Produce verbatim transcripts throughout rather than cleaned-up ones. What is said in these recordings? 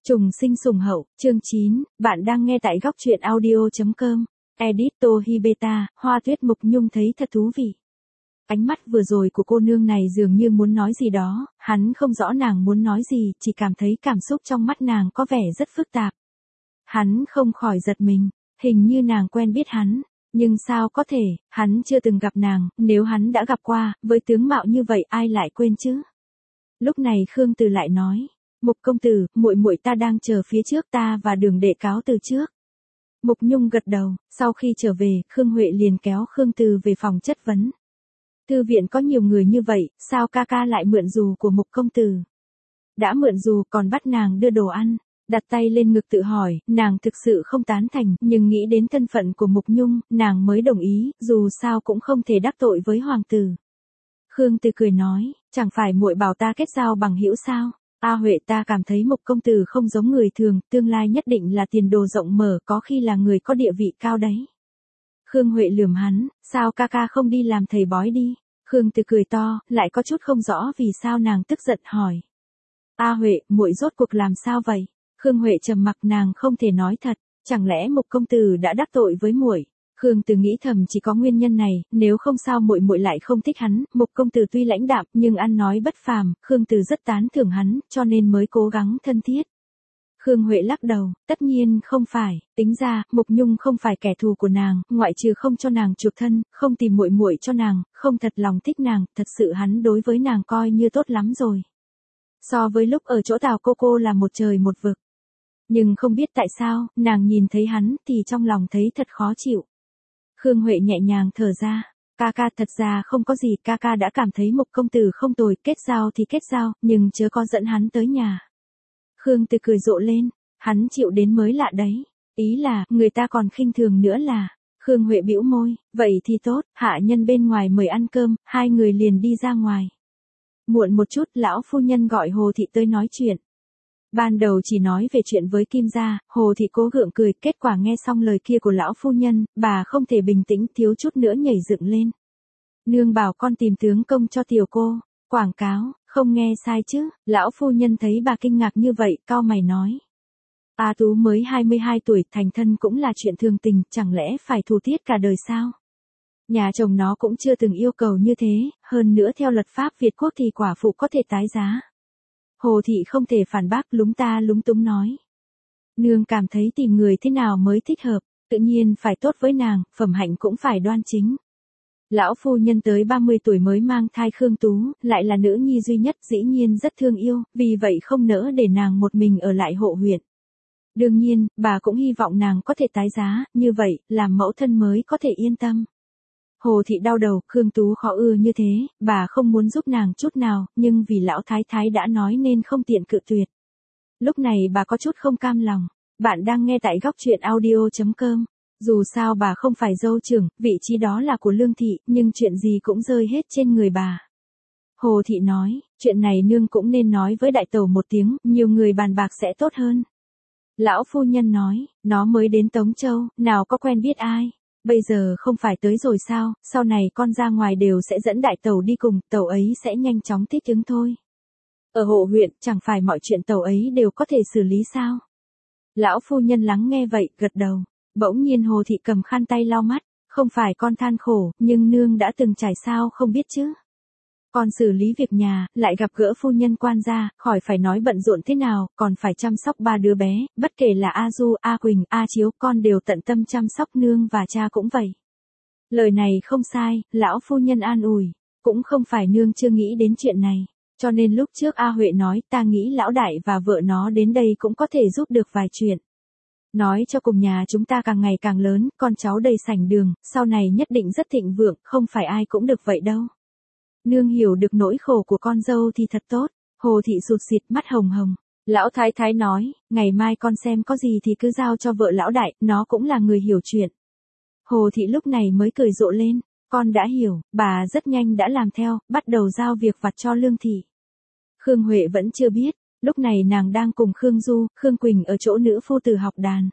Trùng sinh sùng hậu, chương chín, bạn đang nghe tại góc truyện audio.com. Edito Hibeta, Hoa Tuyết Mục Nhung thấy thật thú vị. Ánh mắt vừa rồi của cô nương này dường như muốn nói gì đó, hắn không rõ nàng muốn nói gì, chỉ cảm thấy cảm xúc trong mắt nàng có vẻ rất phức tạp. Hắn không khỏi giật mình, hình như nàng quen biết hắn, nhưng sao có thể, hắn chưa từng gặp nàng, nếu hắn đã gặp qua, với tướng mạo như vậy ai lại quên chứ? Lúc này Khương Từ lại nói. Mục công tử, muội muội ta đang chờ phía trước ta và Đường đệ cáo từ trước. Mục Nhung gật đầu, sau khi trở về, Khương Huệ liền kéo Khương Từ về phòng chất vấn. Thư viện có nhiều người như vậy, sao ca ca lại mượn dù của Mục công tử? Đã mượn dù còn bắt nàng đưa đồ ăn, đặt tay lên ngực tự hỏi, nàng thực sự không tán thành, nhưng nghĩ đến thân phận của Mục Nhung, nàng mới đồng ý, dù sao cũng không thể đắc tội với hoàng tử. Khương Từ cười nói, chẳng phải muội bảo ta kết giao bằng hữu sao? A Huệ ta cảm thấy Mục công tử không giống người thường, tương lai nhất định là tiền đồ rộng mở, có khi là người có địa vị cao đấy. Khương Huệ lườm hắn, sao ca ca không đi làm thầy bói đi? Khương Từ cười to, lại có chút không rõ vì sao nàng tức giận hỏi. A Huệ, muội rốt cuộc làm sao vậy? Khương Huệ trầm mặc, nàng không thể nói thật, chẳng lẽ Mục công tử đã đắc tội với muội? Khương Từ nghĩ thầm chỉ có nguyên nhân này, nếu không sao muội muội lại không thích hắn, Mục công tử tuy lãnh đạm nhưng ăn nói bất phàm, Khương Từ rất tán thưởng hắn, cho nên mới cố gắng thân thiết. Khương Huệ lắc đầu, tất nhiên không phải, tính ra, Mục Nhung không phải kẻ thù của nàng, ngoại trừ không cho nàng chuộc thân, không tìm muội muội cho nàng, không thật lòng thích nàng, thật sự hắn đối với nàng coi như tốt lắm rồi. So với lúc ở chỗ Tào cô cô là một trời một vực. Nhưng không biết tại sao, nàng nhìn thấy hắn thì trong lòng thấy thật khó chịu. Khương Huệ nhẹ nhàng thở ra, ca ca thật ra không có gì, ca ca đã cảm thấy Mục công tử không tồi, kết giao thì kết giao, nhưng chớ có dẫn hắn tới nhà. Khương Từ cười rộ lên, hắn chịu đến mới lạ đấy, ý là, người ta còn khinh thường nữa là, Khương Huệ bĩu môi, vậy thì tốt, hạ nhân bên ngoài mời ăn cơm, hai người liền đi ra ngoài. Muộn một chút, lão phu nhân gọi Hồ Thị tới nói chuyện. Ban đầu chỉ nói về chuyện với Kim gia, Hồ Thị cố gượng cười, kết quả nghe xong lời kia của lão phu nhân, bà không thể bình tĩnh, thiếu chút nữa nhảy dựng lên. Nương bảo con tìm tướng công cho tiểu cô, quảng cáo, không nghe sai chứ? Lão phu nhân thấy bà kinh ngạc như vậy, cau mày nói. A Tú mới hai mươi hai tuổi, thành thân cũng là chuyện thường tình, chẳng lẽ phải thù thiết cả đời sao? Nhà chồng nó cũng chưa từng yêu cầu như thế, hơn nữa theo luật pháp Việt Quốc thì quả phụ có thể tái giá. Hồ Thị không thể phản bác, lúng ta lúng túng nói. Nương cảm thấy tìm người thế nào mới thích hợp, tự nhiên phải tốt với nàng, phẩm hạnh cũng phải đoan chính. Lão phu nhân tới ba mươi tuổi mới mang thai Khương Tú, lại là nữ nhi duy nhất, dĩ nhiên rất thương yêu, vì vậy không nỡ để nàng một mình ở lại hộ huyện. Đương nhiên, bà cũng hy vọng nàng có thể tái giá, như vậy, làm mẫu thân mới có thể yên tâm. Hồ Thị đau đầu, Khương Tú khó ưa như thế, bà không muốn giúp nàng chút nào, nhưng vì lão thái thái đã nói nên không tiện cự tuyệt. Lúc này bà có chút không cam lòng. Bạn đang nghe tại góc truyện audio.com. Dù sao bà không phải dâu trưởng, vị trí đó là của Lương Thị, nhưng chuyện gì cũng rơi hết trên người bà. Hồ Thị nói, chuyện này nương cũng nên nói với đại tẩu một tiếng, nhiều người bàn bạc sẽ tốt hơn. Lão phu nhân nói, nó mới đến Tống Châu, nào có quen biết ai. Bây giờ không phải tới rồi sao, sau này con ra ngoài đều sẽ dẫn đại tẩu đi cùng, tẩu ấy sẽ nhanh chóng thích ứng thôi. Ở hộ huyện, chẳng phải mọi chuyện tẩu ấy đều có thể xử lý sao? Lão phu nhân lắng nghe vậy, gật đầu. Bỗng nhiên Hồ Thị cầm khăn tay lau mắt, không phải con than khổ, nhưng nương đã từng trải sao không biết chứ. Con xử lý việc nhà, lại gặp gỡ phu nhân quan gia, khỏi phải nói bận rộn thế nào, còn phải chăm sóc ba đứa bé, bất kể là A Du, A Quỳnh, A Chiếu, con đều tận tâm chăm sóc, nương và cha cũng vậy. Lời này không sai, lão phu nhân an ủi, cũng không phải nương chưa nghĩ đến chuyện này, cho nên lúc trước A Huệ nói, ta nghĩ lão đại và vợ nó đến đây cũng có thể giúp được vài chuyện. Nói cho cùng nhà chúng ta càng ngày càng lớn, con cháu đầy sảnh đường, sau này nhất định rất thịnh vượng, không phải ai cũng được vậy đâu. Nương hiểu được nỗi khổ của con dâu thì thật tốt. Hồ Thị sụt sịt, mắt hồng hồng. Lão thái thái nói, ngày mai con xem có gì thì cứ giao cho vợ lão đại, nó cũng là người hiểu chuyện. Hồ Thị lúc này mới cười rộ lên, con đã hiểu, bà rất nhanh đã làm theo, bắt đầu giao việc vặt cho Lương Thị. Khương Huệ vẫn chưa biết, lúc này nàng đang cùng Khương Du, Khương Quỳnh ở chỗ nữ phu tử học đàn.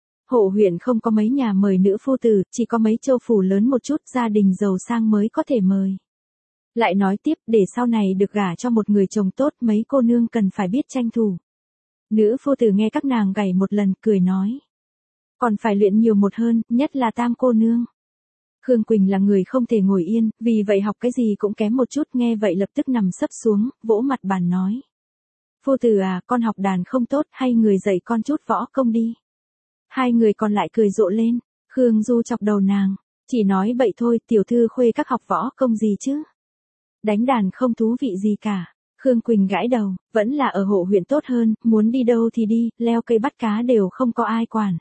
Hộ huyện không có mấy nhà mời nữ phu tử, chỉ có mấy châu phủ lớn một chút, gia đình giàu sang mới có thể mời. Lại nói tiếp, để sau này được gả cho một người chồng tốt, mấy cô nương cần phải biết tranh thủ. Nữ phu tử nghe các nàng gảy một lần, cười nói. Còn phải luyện nhiều một hơn, nhất là Tam cô nương. Khương Quỳnh là người không thể ngồi yên, vì vậy học cái gì cũng kém một chút, nghe vậy lập tức nằm sấp xuống, vỗ mặt bàn nói. Phu tử à, con học đàn không tốt, hay người dạy con chút võ công đi. Hai người còn lại cười rộ lên, Khương Du chọc đầu nàng, chỉ nói bậy thôi, tiểu thư khuê các học võ công gì chứ. Đánh đàn không thú vị gì cả. Khương Quỳnh gãi đầu, vẫn là ở hộ huyện tốt hơn, muốn đi đâu thì đi, leo cây bắt cá đều không có ai quản.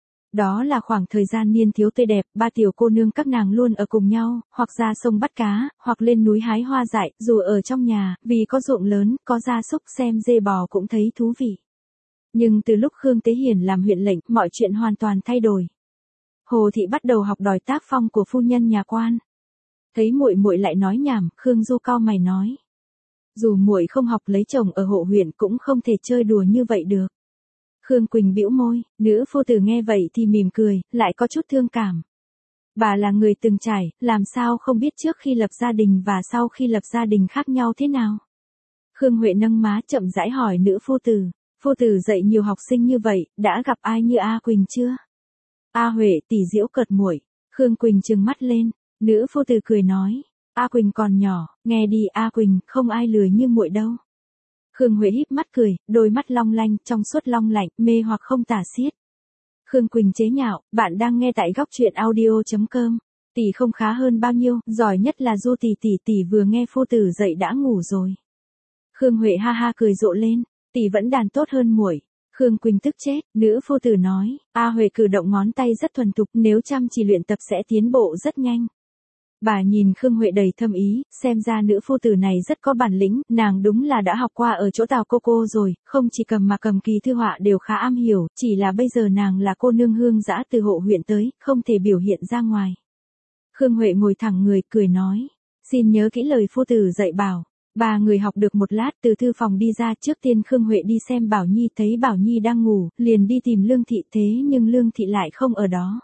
Đó là khoảng thời gian niên thiếu tươi đẹp, ba tiểu cô nương các nàng luôn ở cùng nhau, hoặc ra sông bắt cá, hoặc lên núi hái hoa dại, dù ở trong nhà, vì có ruộng lớn, có gia súc, xem dê bò cũng thấy thú vị. Nhưng từ lúc Khương Tế Hiển làm huyện lệnh, mọi chuyện hoàn toàn thay đổi. Hồ thị bắt đầu học đòi tác phong của phu nhân nhà quan. Thấy muội muội lại nói nhảm, Khương Du cau mày nói. Dù muội không học lấy chồng ở hộ huyện cũng không thể chơi đùa như vậy được. Khương Quỳnh bĩu môi, nữ phu tử nghe vậy thì mỉm cười, lại có chút thương cảm. Bà là người từng trải, làm sao không biết trước khi lập gia đình và sau khi lập gia đình khác nhau thế nào. Khương Huệ nâng má chậm rãi hỏi nữ phu tử, phu tử dạy nhiều học sinh như vậy, đã gặp ai như A Quỳnh chưa? A Huệ tỷ giễu cợt muội. Khương Quỳnh trừng mắt lên, nữ phu tử cười nói, A Quỳnh còn nhỏ, nghe đi A Quỳnh, không ai lười như muội đâu. Khương Huệ híp mắt cười, đôi mắt long lanh, trong suốt long lạnh, mê hoặc không tả xiết. Khương Quỳnh chế nhạo, bạn đang nghe tại góc truyện audio chấm com. Tỷ không khá hơn bao nhiêu, giỏi nhất là Du tỷ tỷ tỷ vừa nghe phu tử dậy đã ngủ rồi. Khương Huệ ha ha cười rộ lên, tỷ vẫn đàn tốt hơn muội. Khương Quỳnh tức chết, nữ phu tử nói, A Huệ cử động ngón tay rất thuần thục, nếu chăm chỉ luyện tập sẽ tiến bộ rất nhanh. Bà nhìn Khương Huệ đầy thâm ý, xem ra nữ phu tử này rất có bản lĩnh, nàng đúng là đã học qua ở chỗ Tào cô cô rồi, không chỉ cầm mà cầm kỳ thư họa đều khá am hiểu, chỉ là bây giờ nàng là cô nương hương dã từ hộ huyện tới, không thể biểu hiện ra ngoài. Khương Huệ ngồi thẳng người, cười nói, xin nhớ kỹ lời phu tử dạy bảo. Ba người học được một lát từ thư phòng đi ra, trước tiên Khương Huệ đi xem Bảo Nhi, thấy Bảo Nhi đang ngủ, liền đi tìm Lương Thị, thế nhưng Lương Thị lại không ở đó.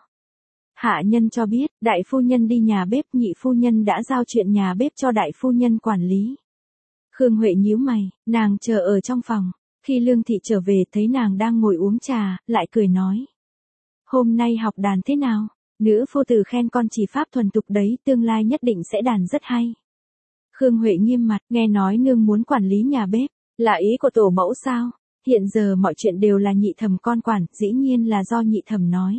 Hạ nhân cho biết, đại phu nhân đi nhà bếp, nhị phu nhân đã giao chuyện nhà bếp cho đại phu nhân quản lý. Khương Huệ nhíu mày, nàng chờ ở trong phòng, khi Lương Thị trở về thấy nàng đang ngồi uống trà, lại cười nói. Hôm nay học đàn thế nào? Nữ phu tử khen con chỉ pháp thuần thục đấy, tương lai nhất định sẽ đàn rất hay. Khương Huệ nghiêm mặt, nghe nói nương muốn quản lý nhà bếp, là ý của tổ mẫu sao? Hiện giờ mọi chuyện đều là nhị thẩm con quản, dĩ nhiên là do nhị thẩm nói.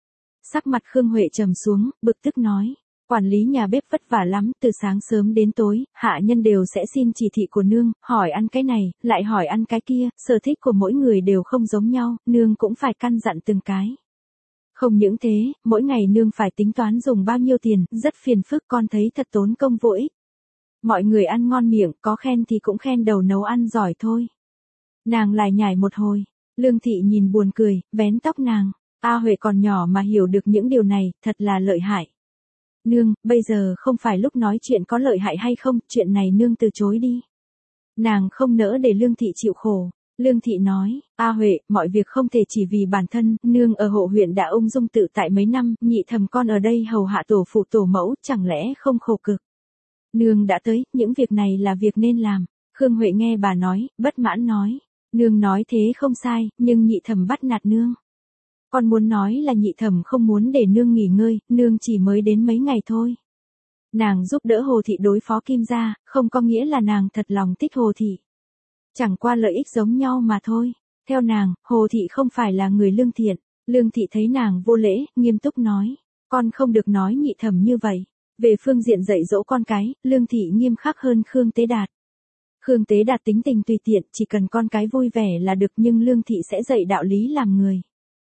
Sắc mặt Khương Huệ trầm xuống, bực tức nói, quản lý nhà bếp vất vả lắm, từ sáng sớm đến tối, hạ nhân đều sẽ xin chỉ thị của nương, hỏi ăn cái này, lại hỏi ăn cái kia, sở thích của mỗi người đều không giống nhau, nương cũng phải căn dặn từng cái. Không những thế, mỗi ngày nương phải tính toán dùng bao nhiêu tiền, rất phiền phức, con thấy thật tốn công vô ích. Mọi người ăn ngon miệng, có khen thì cũng khen đầu nấu ăn giỏi thôi. Nàng lại nhảy một hồi, Lương Thị nhìn buồn cười, vén tóc nàng. A Huệ còn nhỏ mà hiểu được những điều này, thật là lợi hại. Nương, bây giờ không phải lúc nói chuyện có lợi hại hay không, chuyện này nương từ chối đi. Nàng không nỡ để Lương Thị chịu khổ. Lương Thị nói, A Huệ, mọi việc không thể chỉ vì bản thân, nương ở hộ huyện đã ung dung tự tại mấy năm, nhị thầm con ở đây hầu hạ tổ phụ tổ mẫu, chẳng lẽ không khổ cực. Nương đã tới, những việc này là việc nên làm. Khương Huệ nghe bà nói, bất mãn nói, nương nói thế không sai, nhưng nhị thầm bắt nạt nương. Con muốn nói là nhị thẩm không muốn để nương nghỉ ngơi, nương chỉ mới đến mấy ngày thôi. Nàng giúp đỡ Hồ Thị đối phó Kim gia, không có nghĩa là nàng thật lòng thích Hồ Thị. Chẳng qua lợi ích giống nhau mà thôi. Theo nàng, Hồ Thị không phải là người lương thiện. Lương Thị thấy nàng vô lễ, nghiêm túc nói, con không được nói nhị thẩm như vậy. Về phương diện dạy dỗ con cái, Lương Thị nghiêm khắc hơn Khương Tế Đạt. Khương Tế Đạt tính tình tùy tiện, chỉ cần con cái vui vẻ là được, nhưng Lương Thị sẽ dạy đạo lý làm người.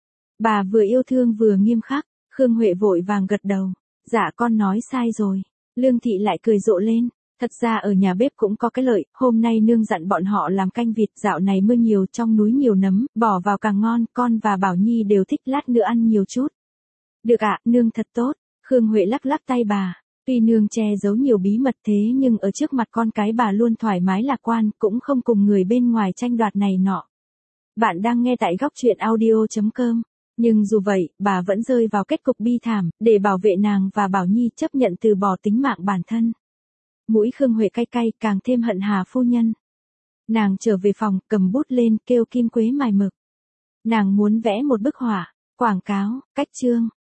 Bà vừa yêu thương vừa nghiêm khắc, Khương Huệ vội vàng gật đầu, dạ con nói sai rồi. Lương Thị lại cười rộ lên, thật ra ở nhà bếp cũng có cái lợi, hôm nay nương dặn bọn họ làm canh vịt, dạo này mưa nhiều, trong núi nhiều nấm, bỏ vào càng ngon, con và Bảo Nhi đều thích, lát nữa ăn nhiều chút. Được ạ, nương thật tốt. Khương Huệ lắc lắc tay bà, tuy nương che giấu nhiều bí mật thế nhưng ở trước mặt con cái bà luôn thoải mái lạc quan, cũng không cùng người bên ngoài tranh đoạt này nọ. Bạn đang nghe tại góc truyện audio chấm com. Nhưng dù vậy, bà vẫn rơi vào kết cục bi thảm, để bảo vệ nàng và Bảo Nhi chấp nhận từ bỏ tính mạng bản thân. Mũi Khương Huệ cay cay, càng thêm hận Hà phu nhân. Nàng trở về phòng, cầm bút lên, kêu Kim Quế mài mực. Nàng muốn vẽ một bức họa, quảng cáo, cách chương,